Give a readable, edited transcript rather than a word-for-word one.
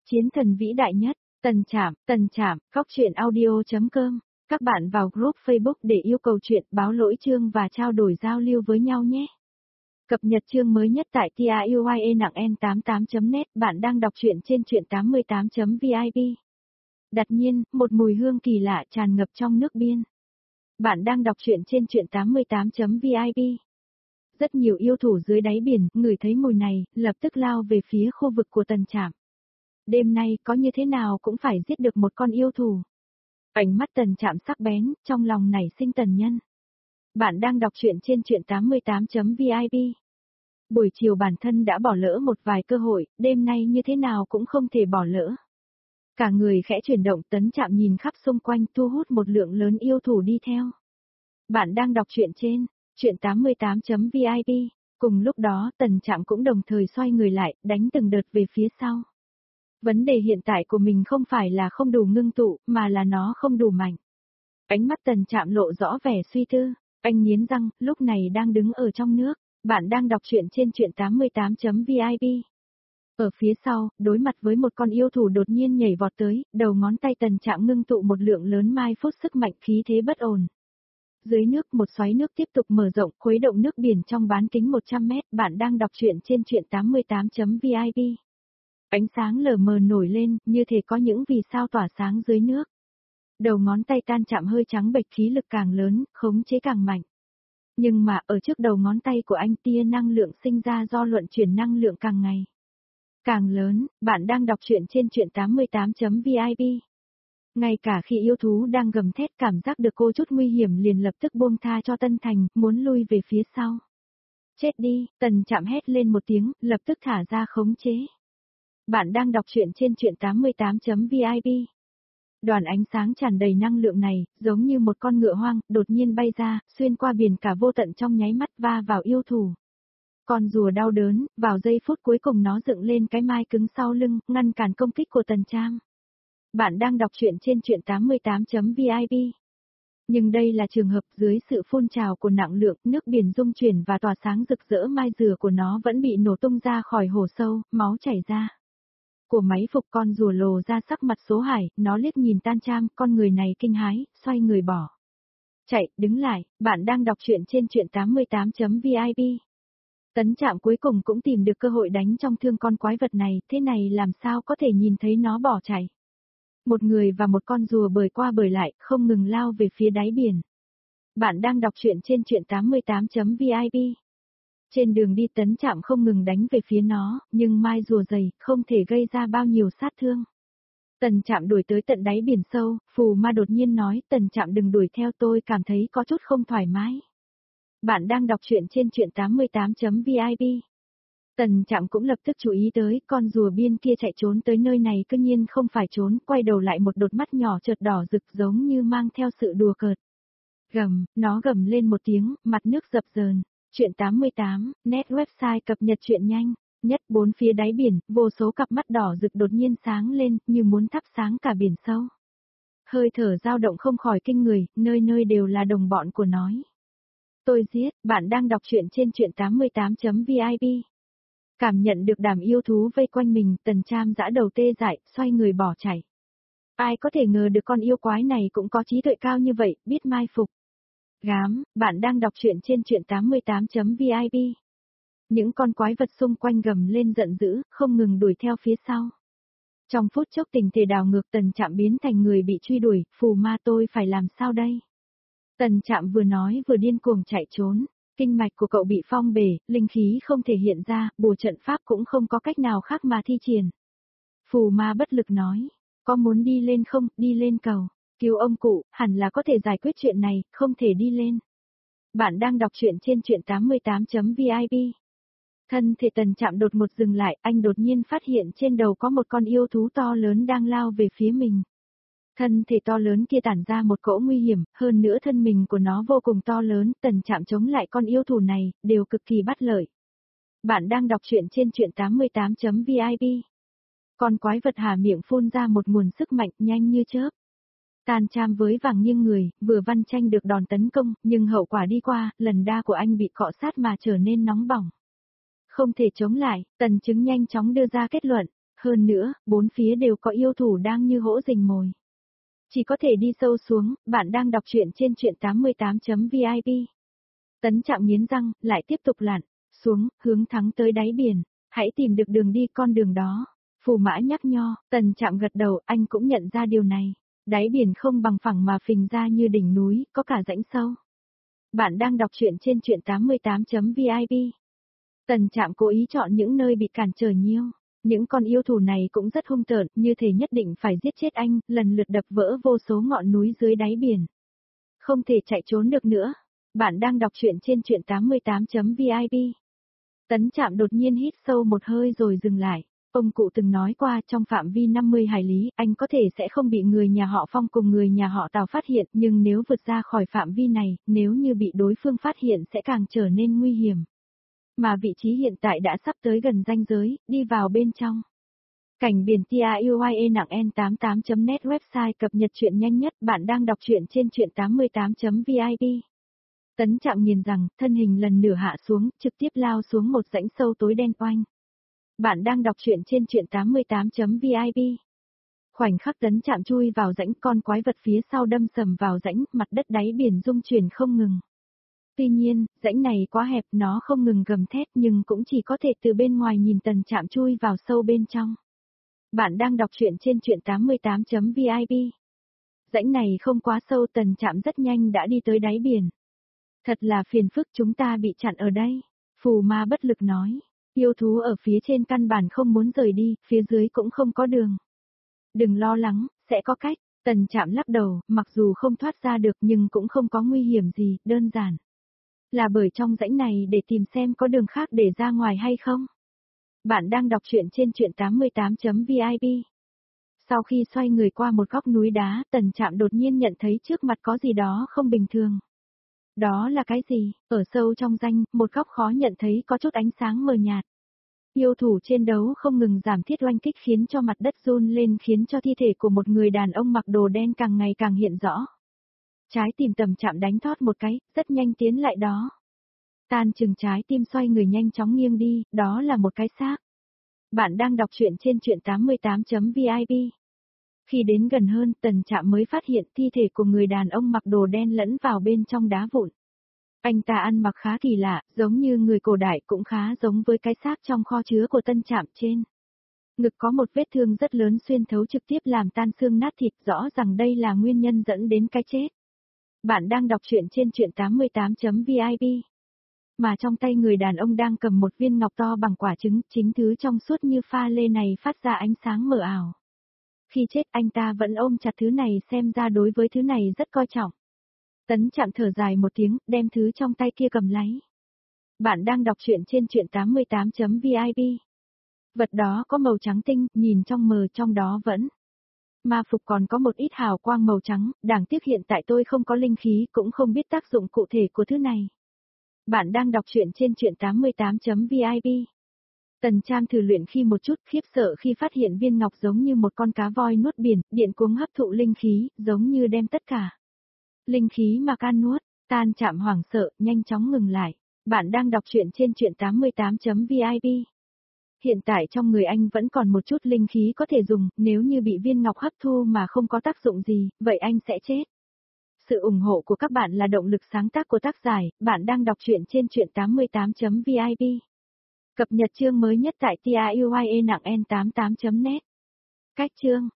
Chiến thần vĩ đại nhất, Tần Trạm, góc truyện audio.com. Các bạn vào group Facebook để yêu cầu chuyện, báo lỗi chương và trao đổi giao lưu với nhau nhé. Cập nhật chương mới nhất tại tiuyen88.net. Bạn đang đọc truyện trên truyện 88.vip. Đột nhiên, một mùi hương kỳ lạ tràn ngập trong nước biên. Bạn đang đọc truyện trên truyện 88.vip. Rất nhiều yêu thủ dưới đáy biển, ngửi thấy mùi này, lập tức lao về phía khu vực của Tần Trạm. Đêm nay có như thế nào cũng phải giết được một con yêu thù. Ánh mắt Tần Trạm sắc bén, trong lòng nảy sinh tần nhân. Bạn đang đọc truyện trên truyện 88.vip. Buổi chiều bản thân đã bỏ lỡ một vài cơ hội, đêm nay như thế nào cũng không thể bỏ lỡ. Cả người khẽ chuyển động, Tần Trạm nhìn khắp xung quanh, thu hút một lượng lớn yêu thủ đi theo. Bạn đang đọc truyện trên truyện 88.vip. Cùng lúc đó Tần Trạm cũng đồng thời xoay người lại, đánh từng đợt về phía sau. Vấn đề hiện tại của mình không phải là không đủ ngưng tụ, mà là nó không đủ mạnh. Ánh mắt Tần Trạm lộ rõ vẻ suy tư, anh nghiến răng, lúc này đang đứng ở trong nước. Bạn đang đọc truyện trên truyện 88.vip. Ở phía sau, đối mặt với một con yêu thủ đột nhiên nhảy vọt tới, đầu ngón tay Tần Trạm ngưng tụ một lượng lớn mai phút sức mạnh, khí thế bất ổn. Dưới nước, một xoáy nước tiếp tục mở rộng, khuấy động nước biển trong bán kính 100 mét. Bạn đang đọc truyện trên truyện 88.vip. Ánh sáng lờ mờ nổi lên, như thể có những vì sao tỏa sáng dưới nước. Đầu ngón tay Tan Trạm hơi trắng bệch, khí lực càng lớn, khống chế càng mạnh. Nhưng mà ở trước đầu ngón tay của anh, tia năng lượng sinh ra do luận chuyển năng lượng càng ngày càng lớn. Bạn đang đọc truyện trên truyện 88.vip. Ngay cả khi yêu thú đang gầm thét, cảm giác được cô chút nguy hiểm liền lập tức buông tha cho Tân Thành, muốn lui về phía sau. Chết đi, Tần Trạm hét lên một tiếng, lập tức thả ra khống chế. Bạn đang đọc truyện trên truyện 88.vip. Đoàn ánh sáng tràn đầy năng lượng này, giống như một con ngựa hoang, đột nhiên bay ra, xuyên qua biển cả vô tận trong nháy mắt, va vào yêu thủ. Con rùa đau đớn, vào giây phút cuối cùng nó dựng lên cái mai cứng sau lưng, ngăn cản công kích của Tần Trạm. Bạn đang đọc truyện trên truyện 88.vip. Nhưng đây là trường hợp dưới sự phun trào của năng lượng, nước biển rung chuyển và tỏa sáng rực rỡ, mai dừa của nó vẫn bị nổ tung ra khỏi hồ sâu, máu chảy ra. Của máy phục, con rùa lồ ra sắc mặt số hải, nó liếc nhìn Tan Trạm, con người này kinh hãi, xoay người bỏ chạy, đứng lại. Bạn đang đọc truyện trên truyện 88.vip. Tần Trạm cuối cùng cũng tìm được cơ hội đánh trong thương con quái vật này, thế này làm sao có thể nhìn thấy nó bỏ chạy. Một người và một con rùa bơi qua bơi lại, không ngừng lao về phía đáy biển. Bạn đang đọc truyện trên truyện 88.vip. Trên đường đi Tần Trạm không ngừng đánh về phía nó, nhưng mai rùa dày, không thể gây ra bao nhiêu sát thương. Tần Trạm đuổi tới tận đáy biển sâu, Phù Ma đột nhiên nói, Tần Trạm đừng đuổi theo, tôi cảm thấy có chút không thoải mái. Bạn đang đọc truyện trên truyện 88.vip. Tần Trạm cũng lập tức chú ý tới, con rùa biên kia chạy trốn tới nơi này cứ nhiên không phải trốn, quay đầu lại một đột mắt nhỏ chợt đỏ rực giống như mang theo sự đùa cợt. Gầm, nó gầm lên một tiếng, mặt nước dập dờn. Truyện 88, net website cập nhật truyện nhanh nhất. Bốn phía đáy biển, vô số cặp mắt đỏ rực đột nhiên sáng lên, như muốn thắp sáng cả biển sâu. Hơi thở dao động không khỏi kinh người, nơi nơi đều là đồng bọn của nó. Tôi giết. Bạn đang đọc truyện trên truyện 88.vip. Cảm nhận được đám yêu thú vây quanh mình, Tần Trạm giã đầu tê dại, xoay người bỏ chạy. Ai có thể ngờ được con yêu quái này cũng có trí tuệ cao như vậy, biết mai phục. Gám. Bạn đang đọc truyện trên truyện 88.vip. Những con quái vật xung quanh gầm lên giận dữ, không ngừng đuổi theo phía sau. Trong phút chốc tình thể đảo ngược, Tần Trạm biến thành người bị truy đuổi. Phù Ma, tôi phải làm sao đây? Tần Trạm vừa nói vừa điên cuồng chạy trốn. Kinh mạch của cậu bị phong bể, linh khí không thể hiện ra, bùa trận pháp cũng không có cách nào khác mà thi triển. Phù Ma bất lực nói, có muốn đi lên không, đi lên cầu, cứu ông cụ, hẳn là có thể giải quyết chuyện này, không thể đi lên. Bạn đang đọc truyện trên truyện 88.vip. Thân thể Tần Trạm đột ngột dừng lại, anh đột nhiên phát hiện trên đầu có một con yêu thú to lớn đang lao về phía mình. Thân thể to lớn kia tản ra một cỗ nguy hiểm, hơn nữa thân mình của nó vô cùng to lớn, Tần Trạm chống lại con yêu thú này, đều cực kỳ bất lợi. Bạn đang đọc truyện trên truyện 88.vip. Con quái vật há miệng phun ra một nguồn sức mạnh nhanh như chớp. Tan Trạm với vàng nghiêng người, vừa văn tranh được đòn tấn công, nhưng hậu quả đi qua, lần đa của anh bị cọ sát mà trở nên nóng bỏng. Không thể chống lại, Tần Chứng nhanh chóng đưa ra kết luận. Hơn nữa, bốn phía đều có yêu thủ đang như hổ rình mồi. Chỉ có thể đi sâu xuống, bạn đang đọc truyện trên truyện 88.vip. Tấn Trạm nghiến răng, lại tiếp tục lặn xuống, hướng thẳng tới đáy biển. Hãy tìm được đường đi con đường đó. Phù Mã nhắc nho, Tần Trạm gật đầu, anh cũng nhận ra điều này. Đáy biển không bằng phẳng mà phình ra như đỉnh núi, có cả rãnh sâu. Bạn đang đọc truyện trên truyện 88.vip. Tần Trạm cố ý chọn những nơi bị cản trở nhiều. Những con yêu thú này cũng rất hung tợn, như thể nhất định phải giết chết anh, lần lượt đập vỡ vô số ngọn núi dưới đáy biển. Không thể chạy trốn được nữa. Bạn đang đọc truyện trên truyện 88.vip. Tấn Trạm đột nhiên hít sâu một hơi rồi dừng lại. Ông cụ từng nói qua trong phạm vi 50 hải lý, anh có thể sẽ không bị người nhà họ Phong cùng người nhà họ Tào phát hiện, nhưng nếu vượt ra khỏi phạm vi này, nếu như bị đối phương phát hiện sẽ càng trở nên nguy hiểm. Mà vị trí hiện tại đã sắp tới gần ranh giới, đi vào bên trong. Cảnh biển TIUYE nặng N88.net website cập nhật truyện nhanh nhất, bạn đang đọc truyện trên truyện 88.vip. Tấn Trạm nhìn rằng, thân hình lần nửa hạ xuống, trực tiếp lao xuống một rãnh sâu tối đen oanh. Bạn đang đọc truyện trên truyện 88.vip. Khoảnh khắc Tấn Trạm chui vào rãnh, con quái vật phía sau đâm sầm vào rãnh, mặt đất đáy biển rung chuyển không ngừng. Tuy nhiên, rãnh này quá hẹp, nó không ngừng gầm thét nhưng cũng chỉ có thể từ bên ngoài nhìn Tần Trạm chui vào sâu bên trong. Bạn đang đọc truyện trên truyện 88.vip. Rãnh này không quá sâu, Tần Trạm rất nhanh đã đi tới đáy biển. Thật là phiền phức, chúng ta bị chặn ở đây. Phù Ma bất lực nói. Yêu thú ở phía trên căn bản không muốn rời đi, phía dưới cũng không có đường. Đừng lo lắng, sẽ có cách. Tần Trạm lắc đầu, mặc dù không thoát ra được nhưng cũng không có nguy hiểm gì, đơn giản. Là bởi trong rãnh này để tìm xem có đường khác để ra ngoài hay không. Bạn đang đọc truyện trên truyện 88.vip. Sau khi xoay người qua một góc núi đá, Tần Trạm đột nhiên nhận thấy trước mặt có gì đó không bình thường. Đó là cái gì? Ở sâu trong ranh, một góc khó nhận thấy có chút ánh sáng mờ nhạt. Yêu thủ chiến đấu không ngừng giảm thiết oanh kích khiến cho mặt đất run lên, khiến cho thi thể của một người đàn ông mặc đồ đen càng ngày càng hiện rõ. Trái tim Tần Trạm đánh thót một cái, rất nhanh tiến lại đó. Tan chừng trái tim xoay người nhanh chóng nghiêng đi, đó là một cái xác. Bạn đang đọc truyện trên truyện 88.vip. Khi đến gần hơn, Tần Trạm mới phát hiện thi thể của người đàn ông mặc đồ đen lẫn vào bên trong đá vụn. Anh ta ăn mặc khá kỳ lạ, giống như người cổ đại, cũng khá giống với cái xác trong kho chứa của Tần Trạm trên. Ngực có một vết thương rất lớn xuyên thấu trực tiếp làm tan xương nát thịt, rõ ràng đây là nguyên nhân dẫn đến cái chết. Bạn đang đọc truyện trên truyện 88.vip. Mà trong tay người đàn ông đang cầm một viên ngọc to bằng quả trứng, chính thứ trong suốt như pha lê này phát ra ánh sáng mờ ảo. Khi chết anh ta vẫn ôm chặt thứ này, xem ra đối với thứ này rất coi trọng. Tấn Trạm thở dài một tiếng, đem thứ trong tay kia cầm lấy. Bạn đang đọc truyện trên truyện 88.vip. Vật đó có màu trắng tinh, nhìn trong mờ, trong đó vẫn ma phục còn có một ít hào quang màu trắng, đáng tiếc hiện tại tôi không có linh khí, cũng không biết tác dụng cụ thể của thứ này. Bạn đang đọc truyện trên truyện 88.vip. Tần Trạm thử luyện khi một chút, khiếp sợ khi phát hiện viên ngọc giống như một con cá voi nuốt biển, điện cuống hấp thụ linh khí, giống như đem tất cả linh khí mà can nuốt. Tần Trạm hoảng sợ, nhanh chóng ngừng lại. Bạn đang đọc truyện trên truyện 88.vip. Hiện tại trong người anh vẫn còn một chút linh khí có thể dùng, nếu như bị viên ngọc hấp thu mà không có tác dụng gì, vậy anh sẽ chết. Sự ủng hộ của các bạn là động lực sáng tác của tác giả, bạn đang đọc truyện trên truyện 88.vip. Cập nhật chương mới nhất tại TIUYE nặng N88.net. Cách chương